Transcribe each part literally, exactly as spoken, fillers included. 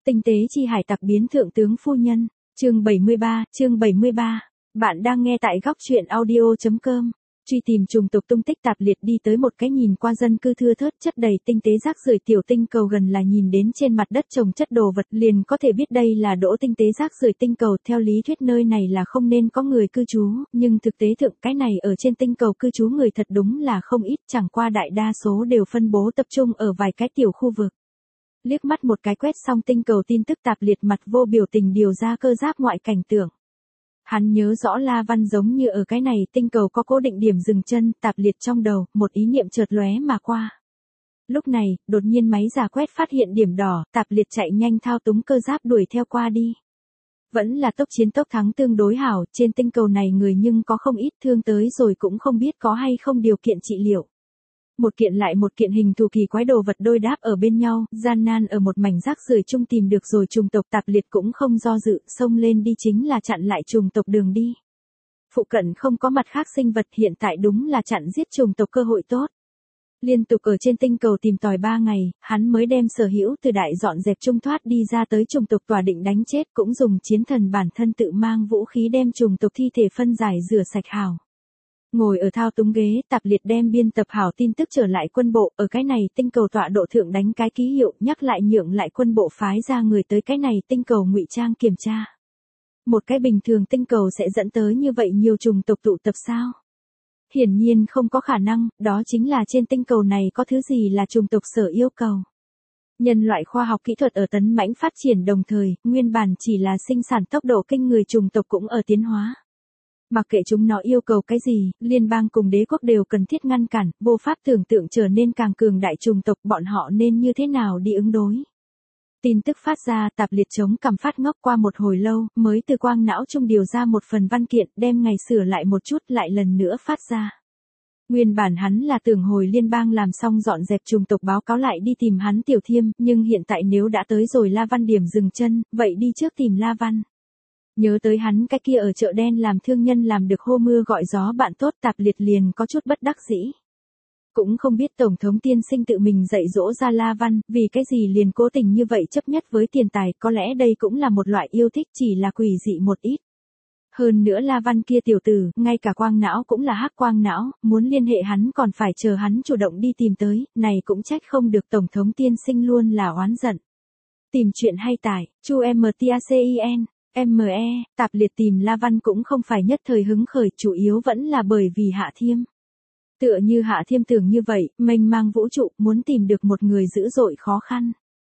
Tinh tế chi hải tặc biến thượng tướng phu nhân, chương bảy mươi ba, chương bảy mươi ba. Bạn đang nghe tại góc truyện audio chấm com. Truy tìm trùng tộc tung tích tạp liệt đi tới một cái nhìn qua dân cư thưa thớt chất đầy tinh tế rác rưởi tiểu tinh cầu, gần là nhìn đến trên mặt đất trồng chất đồ vật liền có thể biết đây là đỗ tinh tế rác rưởi tinh cầu. Theo lý thuyết nơi này là không nên có người cư trú, nhưng thực tế thượng cái này ở trên tinh cầu cư trú người thật đúng là không ít, chẳng qua đại đa số đều phân bố tập trung ở vài cái tiểu khu vực. Liếc mắt một cái quét xong tinh cầu tin tức, tạp liệt mặt vô biểu tình điều ra cơ giáp ngoại cảnh tượng. Hắn nhớ rõ La Văn giống như ở cái này tinh cầu có cố định điểm dừng chân, tạp liệt trong đầu, một ý niệm chợt lóe mà qua. Lúc này, đột nhiên máy giả quét phát hiện điểm đỏ, tạp liệt chạy nhanh thao túng cơ giáp đuổi theo qua đi. Vẫn là tốc chiến tốc thắng tương đối hảo, trên tinh cầu này người nhưng có không ít, thương tới rồi cũng không biết có hay không điều kiện trị liệu. Một kiện lại một kiện hình thù kỳ quái đồ vật đôi đáp ở bên nhau, gian nan ở một mảnh rác rưởi chung tìm được rồi trùng tộc, tạp liệt cũng không do dự, xông lên đi chính là chặn lại trùng tộc đường đi. Phụ cận không có mặt khác sinh vật, hiện tại đúng là chặn giết trùng tộc cơ hội tốt. Liên tục ở trên tinh cầu tìm tòi ba ngày, hắn mới đem sở hữu từ đại dọn dẹp trung thoát đi ra tới trùng tộc tòa định đánh chết, cũng dùng chiến thần bản thân tự mang vũ khí đem trùng tộc thi thể phân giải rửa sạch hảo. Ngồi ở thao túng ghế, tạp liệt đem biên tập hảo tin tức trở lại quân bộ, ở cái này tinh cầu tọa độ thượng đánh cái ký hiệu, nhắc lại nhượng lại quân bộ phái ra người tới cái này tinh cầu ngụy trang kiểm tra. Một cái bình thường tinh cầu sẽ dẫn tới như vậy nhiều trùng tộc tụ tập sao? Hiển nhiên không có khả năng, đó chính là trên tinh cầu này có thứ gì là trùng tộc sở yêu cầu. Nhân loại khoa học kỹ thuật ở tấn mãnh phát triển đồng thời, nguyên bản chỉ là sinh sản tốc độ kinh người trùng tộc cũng ở tiến hóa. Mặc kệ chúng nó yêu cầu cái gì, liên bang cùng đế quốc đều cần thiết ngăn cản, vô pháp tưởng tượng trở nên càng cường đại trùng tộc, bọn họ nên như thế nào đi ứng đối. Tin tức phát ra, tạp liệt chống cằm phát ngốc qua một hồi lâu, mới từ quang não trung điều ra một phần văn kiện, đem ngày sửa lại một chút, lại lần nữa phát ra. Nguyên bản hắn là tưởng hồi liên bang làm xong dọn dẹp trùng tộc báo cáo lại đi tìm hắn Tiểu Thiêm, nhưng hiện tại nếu đã tới rồi La Văn điểm dừng chân, vậy đi trước tìm La Văn. Nhớ tới hắn cái kia ở chợ đen làm thương nhân làm được hô mưa gọi gió bạn tốt, tạp liệt liền có chút bất đắc dĩ. Cũng không biết Tổng thống tiên sinh tự mình dạy dỗ ra La Văn, vì cái gì liền cố tình như vậy chấp nhất với tiền tài, có lẽ đây cũng là một loại yêu thích, chỉ là quỷ dị một ít. Hơn nữa La Văn kia tiểu tử, ngay cả quang não cũng là hắc quang não, muốn liên hệ hắn còn phải chờ hắn chủ động đi tìm tới, này cũng trách không được Tổng thống tiên sinh luôn là oán giận. Tìm chuyện hay tải, chu mtacin. em e, tạp liệt tìm La Văn cũng không phải nhất thời hứng khởi, chủ yếu vẫn là bởi vì Hạ Thiêm. Tựa như Hạ Thiêm tưởng như vậy, mênh mang vũ trụ, muốn tìm được một người dữ dội khó khăn.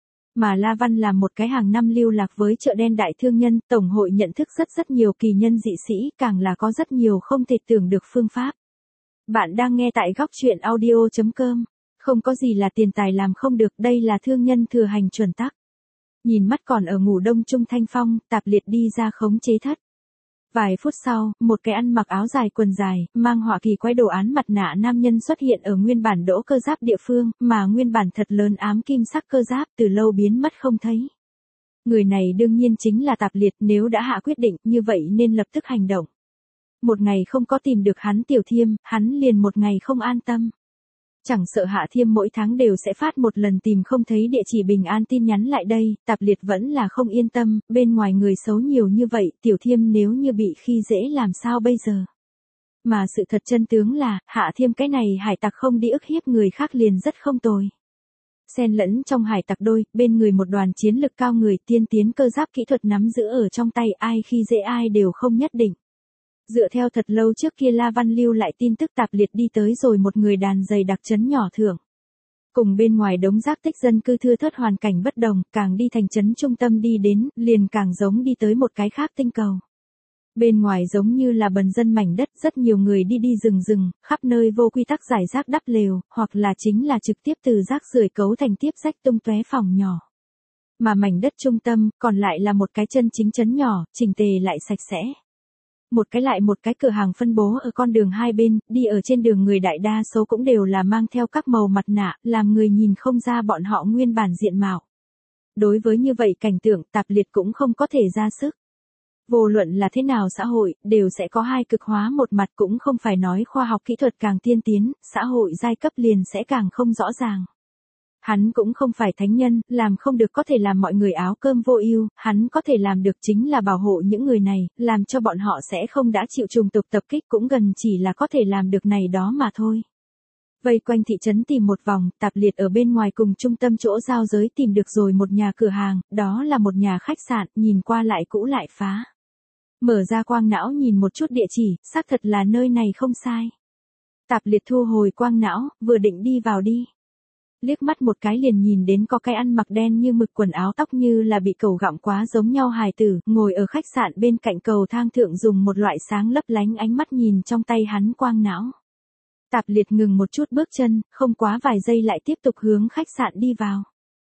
Mà La Văn là một cái hàng năm lưu lạc với chợ đen đại thương nhân, tổng hội nhận thức rất rất nhiều kỳ nhân dị sĩ, càng là có rất nhiều không thể tưởng được phương pháp. Bạn đang nghe tại góc truyện audio chấm com. Không có gì là tiền tài làm không được, đây là thương nhân thừa hành chuẩn tắc. Nhìn mắt còn ở ngủ đông Trung Thanh Phong, tạp liệt đi ra khống chế thất. Vài phút sau, một cái ăn mặc áo dài quần dài, mang họa kỳ quái đồ án mặt nạ nam nhân xuất hiện ở nguyên bản đỗ cơ giáp địa phương, mà nguyên bản thật lớn ám kim sắc cơ giáp từ lâu biến mất không thấy. Người này đương nhiên chính là tạp liệt, nếu đã hạ quyết định như vậy nên lập tức hành động. Một ngày không có tìm được hắn Tiểu Thiêm, hắn liền một ngày không an tâm. Chẳng sợ Hạ Thiêm mỗi tháng đều sẽ phát một lần tìm không thấy địa chỉ bình an tin nhắn lại đây, tạp liệt vẫn là không yên tâm, bên ngoài người xấu nhiều như vậy, Tiểu Thiêm nếu như bị khi dễ làm sao bây giờ. Mà sự thật chân tướng là, Hạ Thiêm cái này hải tặc không đi ức hiếp người khác liền rất không tồi. Xen lẫn trong hải tặc đôi, bên người một đoàn chiến lực cao người, tiên tiến cơ giáp kỹ thuật nắm giữ ở trong tay, ai khi dễ ai đều không nhất định. Dựa theo thật lâu trước kia La Văn lưu lại tin tức, tạp liệt đi tới rồi một người đàn dày đặc trấn nhỏ thượng. Cùng bên ngoài đống rác tích dân cư thưa thớt hoàn cảnh bất đồng, càng đi thành trấn trung tâm đi đến, liền càng giống đi tới một cái khác tinh cầu. Bên ngoài giống như là bần dân mảnh đất, rất nhiều người đi đi rừng rừng, khắp nơi vô quy tắc giải rác đắp lều, hoặc là chính là trực tiếp từ rác rưởi cấu thành tiếp rách tung tóe phòng nhỏ. Mà mảnh đất trung tâm, còn lại là một cái chân chính trấn nhỏ, chỉnh tề lại sạch sẽ. Một cái lại một cái cửa hàng phân bố ở con đường hai bên, đi ở trên đường người đại đa số cũng đều là mang theo các màu mặt nạ, làm người nhìn không ra bọn họ nguyên bản diện mạo. Đối với như vậy cảnh tượng, tạp liệt cũng không có thể ra sức. Vô luận là thế nào xã hội, đều sẽ có hai cực hóa một mặt, cũng không phải nói khoa học kỹ thuật càng tiên tiến, xã hội giai cấp liền sẽ càng không rõ ràng. Hắn cũng không phải thánh nhân, làm không được có thể làm mọi người áo cơm vô ưu, hắn có thể làm được chính là bảo hộ những người này, làm cho bọn họ sẽ không đã chịu trùng tục tập kích, cũng gần chỉ là có thể làm được này đó mà thôi. Vây quanh thị trấn tìm một vòng, Tạp Liệt ở bên ngoài cùng trung tâm chỗ giao giới tìm được rồi một nhà cửa hàng, đó là một nhà khách sạn, nhìn qua lại cũ lại phá. Mở ra quang não nhìn một chút địa chỉ, xác thật là nơi này không sai. Tạp Liệt thu hồi quang não, vừa định đi vào đi. Liếc mắt một cái liền nhìn đến có cái ăn mặc đen như mực, quần áo tóc như là bị cẩu gặm quá giống nhau hài tử, ngồi ở khách sạn bên cạnh cầu thang thượng dùng một loại sáng lấp lánh ánh mắt nhìn trong tay hắn quang não. Tạp Liệt ngừng một chút bước chân, không quá vài giây lại tiếp tục hướng khách sạn đi vào.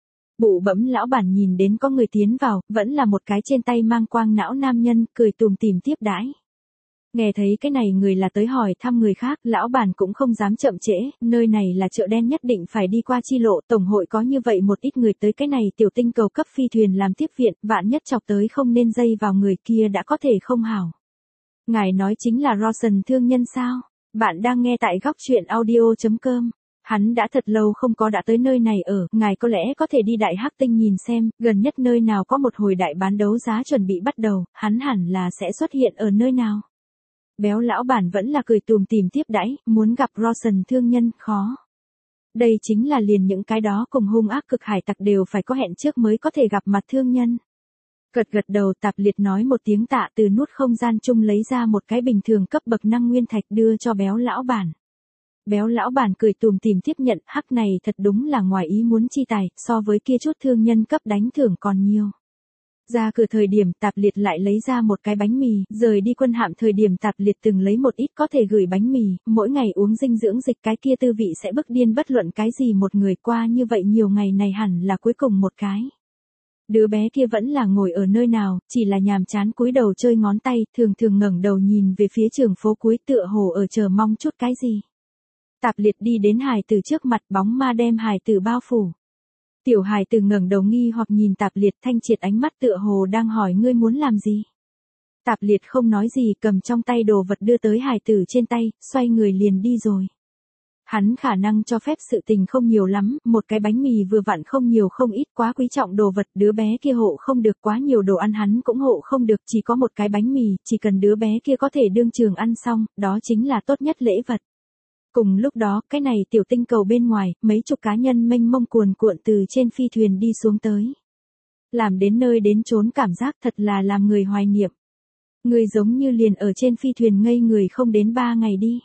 Bụ bẫm lão bản nhìn đến có người tiến vào, vẫn là một cái trên tay mang quang não nam nhân, cười tùm tìm tiếp đãi. Nghe thấy cái này người là tới hỏi thăm người khác, lão bản cũng không dám chậm trễ, nơi này là chợ đen nhất định phải đi qua chi lộ, tổng hội có như vậy một ít người tới cái này tiểu tinh cầu cấp phi thuyền làm tiếp viện, vạn nhất chọc tới không nên dây vào người kia đã có thể không hảo. Ngài nói chính là Rosen thương nhân sao? Bạn đang nghe tại góc truyện audio chấm com. Hắn đã thật lâu không có đã tới nơi này ở, ngài có lẽ có thể đi Đại Hắc Tinh nhìn xem, gần nhất nơi nào có một hồi đại bán đấu giá chuẩn bị bắt đầu, hắn hẳn là sẽ xuất hiện ở nơi nào. Béo lão bản vẫn là cười tùm tìm tiếp đãi, muốn gặp Rosen thương nhân, khó. Đây chính là liền những cái đó cùng hung ác cực hải tặc đều phải có hẹn trước mới có thể gặp mặt thương nhân. Gật gật đầu, Tạp Liệt nói một tiếng tạ, từ nút không gian chung lấy ra một cái bình thường cấp bậc năng nguyên thạch đưa cho béo lão bản. Béo lão bản cười tùm tìm tiếp nhận, hắc này thật đúng là ngoài ý muốn chi tài, so với kia chút thương nhân cấp đánh thưởng còn nhiều. Ra cửa thời điểm Tạp Liệt lại lấy ra một cái bánh mì, rời đi quân hạm thời điểm Tạp Liệt từng lấy một ít có thể gửi bánh mì, mỗi ngày uống dinh dưỡng dịch cái kia tư vị sẽ bức điên bất luận cái gì một người qua như vậy nhiều ngày này hẳn là cuối cùng một cái. Đứa bé kia vẫn là ngồi ở nơi nào, chỉ là nhàm chán cúi đầu chơi ngón tay, thường thường ngẩng đầu nhìn về phía trường phố cuối tựa hồ ở chờ mong chút cái gì. Tạp Liệt đi đến hài tử trước mặt, bóng ma đem hài tử bao phủ. Tiểu hài tử ngẩng đầu nghi hoặc nhìn Tạp Liệt, thanh triệt ánh mắt tựa hồ đang hỏi ngươi muốn làm gì. Tạp Liệt không nói gì, cầm trong tay đồ vật đưa tới hài tử trên tay, xoay người liền đi rồi. Hắn khả năng cho phép sự tình không nhiều lắm, một cái bánh mì vừa vặn không nhiều không ít, quá quý trọng đồ vật, đứa bé kia hộ không được, quá nhiều đồ ăn hắn cũng hộ không được, chỉ có một cái bánh mì, chỉ cần đứa bé kia có thể đương trường ăn xong, đó chính là tốt nhất lễ vật. Cùng lúc đó, cái này tiểu tinh cầu bên ngoài, mấy chục cá nhân mênh mông cuồn cuộn từ trên phi thuyền đi xuống tới. Làm đến nơi đến chốn cảm giác thật là làm người hoài niệm. Người giống như liền ở trên phi thuyền ngây người không đến ba ngày đi.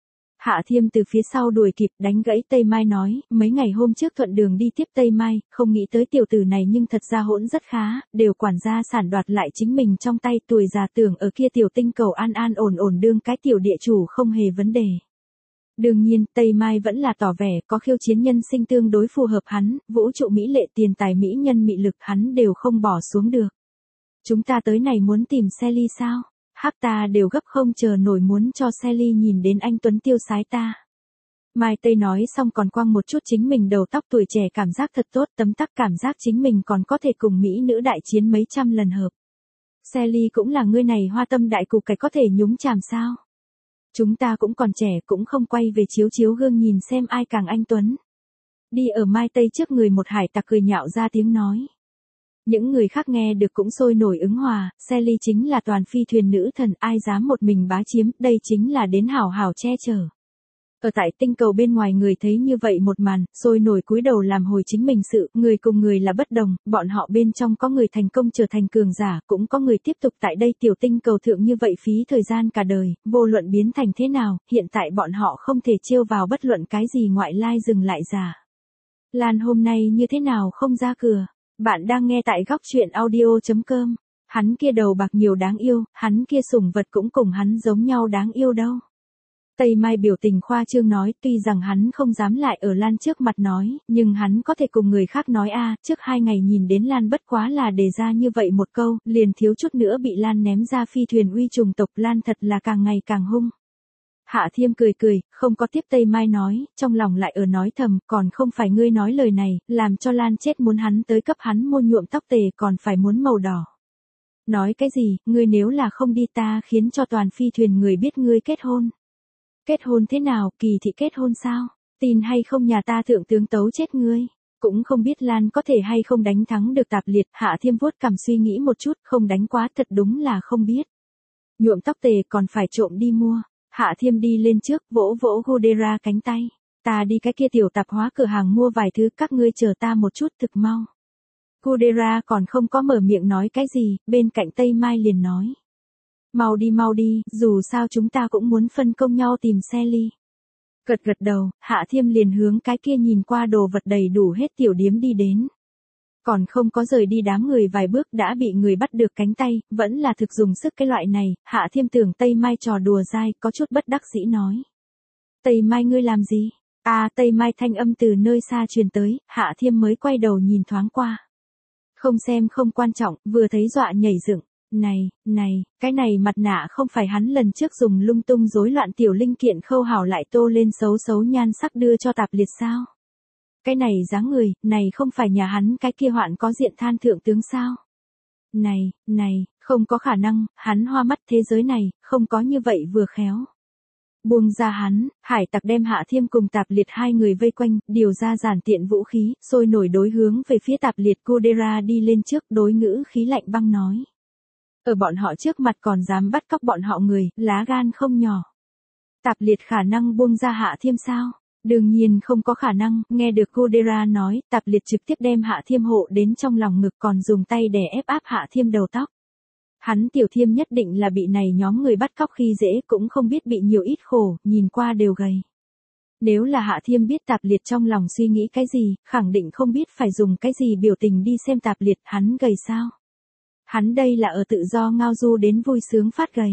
Hạ Thiêm từ phía sau đuổi kịp, đánh gãy Tây Mai nói, mấy ngày hôm trước thuận đường đi tiếp Tây Mai, không nghĩ tới tiểu tử này nhưng thật ra hỗn rất khá, đều quản gia sản đoạt lại chính mình trong tay, tuổi già tưởng ở kia tiểu tinh cầu an an ổn ổn đương cái tiểu địa chủ không hề vấn đề. Đương nhiên, Tây Mai vẫn là tỏ vẻ, có khiêu chiến nhân sinh tương đối phù hợp hắn, vũ trụ mỹ lệ, tiền tài mỹ nhân mị lực hắn đều không bỏ xuống được. Chúng ta tới này muốn tìm Sally sao? Hắc ta đều gấp không chờ nổi muốn cho Sally nhìn đến anh Tuấn tiêu sái ta. Mai Tây nói xong còn quăng một chút chính mình đầu tóc, tuổi trẻ cảm giác thật tốt, tấm tắc cảm giác chính mình còn có thể cùng mỹ nữ đại chiến mấy trăm lần hợp. Sally cũng là ngươi này hoa tâm đại cục cái có thể nhúng chàm sao? Chúng ta cũng còn trẻ, cũng không quay về chiếu chiếu gương nhìn xem ai càng anh Tuấn. Đi ở Mai Tây trước người một hải tặc cười nhạo ra tiếng nói. Những người khác nghe được cũng sôi nổi ứng hòa, Sally chính là toàn phi thuyền nữ thần, ai dám một mình bá chiếm, đây chính là đến hảo hảo che chở. Ở tại tinh cầu bên ngoài người thấy như vậy một màn, sôi nổi cúi đầu làm hồi chính mình sự, người cùng người là bất đồng, bọn họ bên trong có người thành công trở thành cường giả, cũng có người tiếp tục tại đây tiểu tinh cầu thượng như vậy phí thời gian cả đời, vô luận biến thành thế nào, hiện tại bọn họ không thể chiêu vào bất luận cái gì ngoại lai dừng lại giả. Lan hôm nay như thế nào không ra cửa? Bạn đang nghe tại góc truyện audio chấm com. Hắn kia đầu bạc nhiều đáng yêu, hắn kia sủng vật cũng cùng hắn giống nhau đáng yêu đâu. Tây Mai biểu tình khoa trương nói, tuy rằng hắn không dám lại ở Lan trước mặt nói, nhưng hắn có thể cùng người khác nói a, trước hai ngày nhìn đến Lan bất quá là đề ra như vậy một câu, liền thiếu chút nữa bị Lan ném ra phi thuyền uy trùng tộc, Lan thật là càng ngày càng hung. Hạ Thiêm cười cười, không có tiếp Tây Mai nói, trong lòng lại ở nói thầm, còn không phải ngươi nói lời này, làm cho Lan chết muốn hắn tới cấp hắn mua nhuộm tóc tề còn phải muốn màu đỏ. Nói cái gì, ngươi nếu là không đi ta khiến cho toàn phi thuyền người biết ngươi kết hôn. Kết hôn thế nào, kỳ thị kết hôn sao? Tin hay không nhà ta thượng tướng tấu chết ngươi. Cũng không biết Lan có thể hay không đánh thắng được Tạp Liệt, Hạ Thiêm vuốt cằm suy nghĩ một chút, không đánh quá thật đúng là không biết. Nhuộm tóc tề còn phải trộm đi mua. Hạ Thiêm đi lên trước, vỗ vỗ Godera cánh tay. Ta đi cái kia tiểu tạp hóa cửa hàng mua vài thứ, các ngươi chờ ta một chút thực mau. Godera còn không có mở miệng nói cái gì, bên cạnh Tây Mai liền nói. Mau đi mau đi, dù sao chúng ta cũng muốn phân công nhau tìm xe ly. Gật gật đầu, Hạ Thiêm liền hướng cái kia nhìn qua đồ vật đầy đủ hết tiểu điếm đi đến. Còn không có rời đi đám người vài bước đã bị người bắt được cánh tay, vẫn là thực dùng sức cái loại này, Hạ Thiêm tưởng Tây Mai trò đùa dai, có chút bất đắc dĩ nói. Tây Mai ngươi làm gì? À Tây Mai thanh âm từ nơi xa truyền tới, Hạ Thiêm mới quay đầu nhìn thoáng qua. Không xem không quan trọng, vừa thấy dọa nhảy dựng. Này, này, cái này mặt nạ không phải hắn lần trước dùng lung tung rối loạn tiểu linh kiện khâu hảo lại tô lên xấu xấu nhan sắc đưa cho Tạp Liệt sao? Cái này dáng người, này không phải nhà hắn cái kia hoạn có diện than thượng tướng sao? Này, này, không có khả năng, hắn hoa mắt thế giới này, không có như vậy vừa khéo. Buông ra hắn, hải tặc đem Hạ Thiêm cùng Tạp Liệt hai người vây quanh, điều ra giản tiện vũ khí, sôi nổi đối hướng về phía Tạp Liệt. Godera đi lên trước đối ngữ khí lạnh băng nói. Ở bọn họ trước mặt còn dám bắt cóc bọn họ người, lá gan không nhỏ. Tạp Liệt khả năng buông ra Hạ Thiêm sao? Đương nhiên không có khả năng, nghe được Godera nói, Tạp Liệt trực tiếp đem Hạ Thiêm hộ đến trong lòng ngực còn dùng tay đè ép áp Hạ Thiêm đầu tóc. Hắn Tiểu Thiêm nhất định là bị này nhóm người bắt cóc khi dễ cũng không biết bị nhiều ít khổ, nhìn qua đều gầy. Nếu là Hạ Thiêm biết Tạp Liệt trong lòng suy nghĩ cái gì, khẳng định không biết phải dùng cái gì biểu tình đi xem Tạp Liệt, hắn gầy sao? Hắn đây là ở tự do ngao du đến vui sướng phát gầy.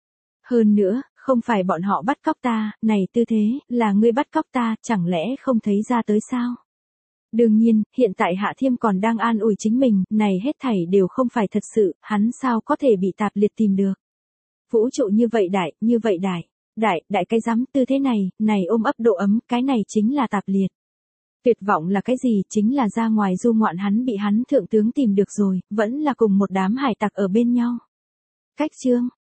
Hơn nữa, không phải bọn họ bắt cóc ta, này tư thế, là ngươi bắt cóc ta, chẳng lẽ không thấy ra tới sao? Đương nhiên, hiện tại Hạ Thiêm còn đang an ủi chính mình, này hết thảy đều không phải thật sự, hắn sao có thể bị Tạp Liệt tìm được. Vũ trụ như vậy đại, như vậy đại, đại, đại cái rắm tư thế này, này ôm ấp độ ấm, cái này chính là Tạp Liệt. Tuyệt vọng là cái gì, chính là ra ngoài du ngoạn hắn bị hắn thượng tướng tìm được rồi, vẫn là cùng một đám hải tặc ở bên nhau. Cách chương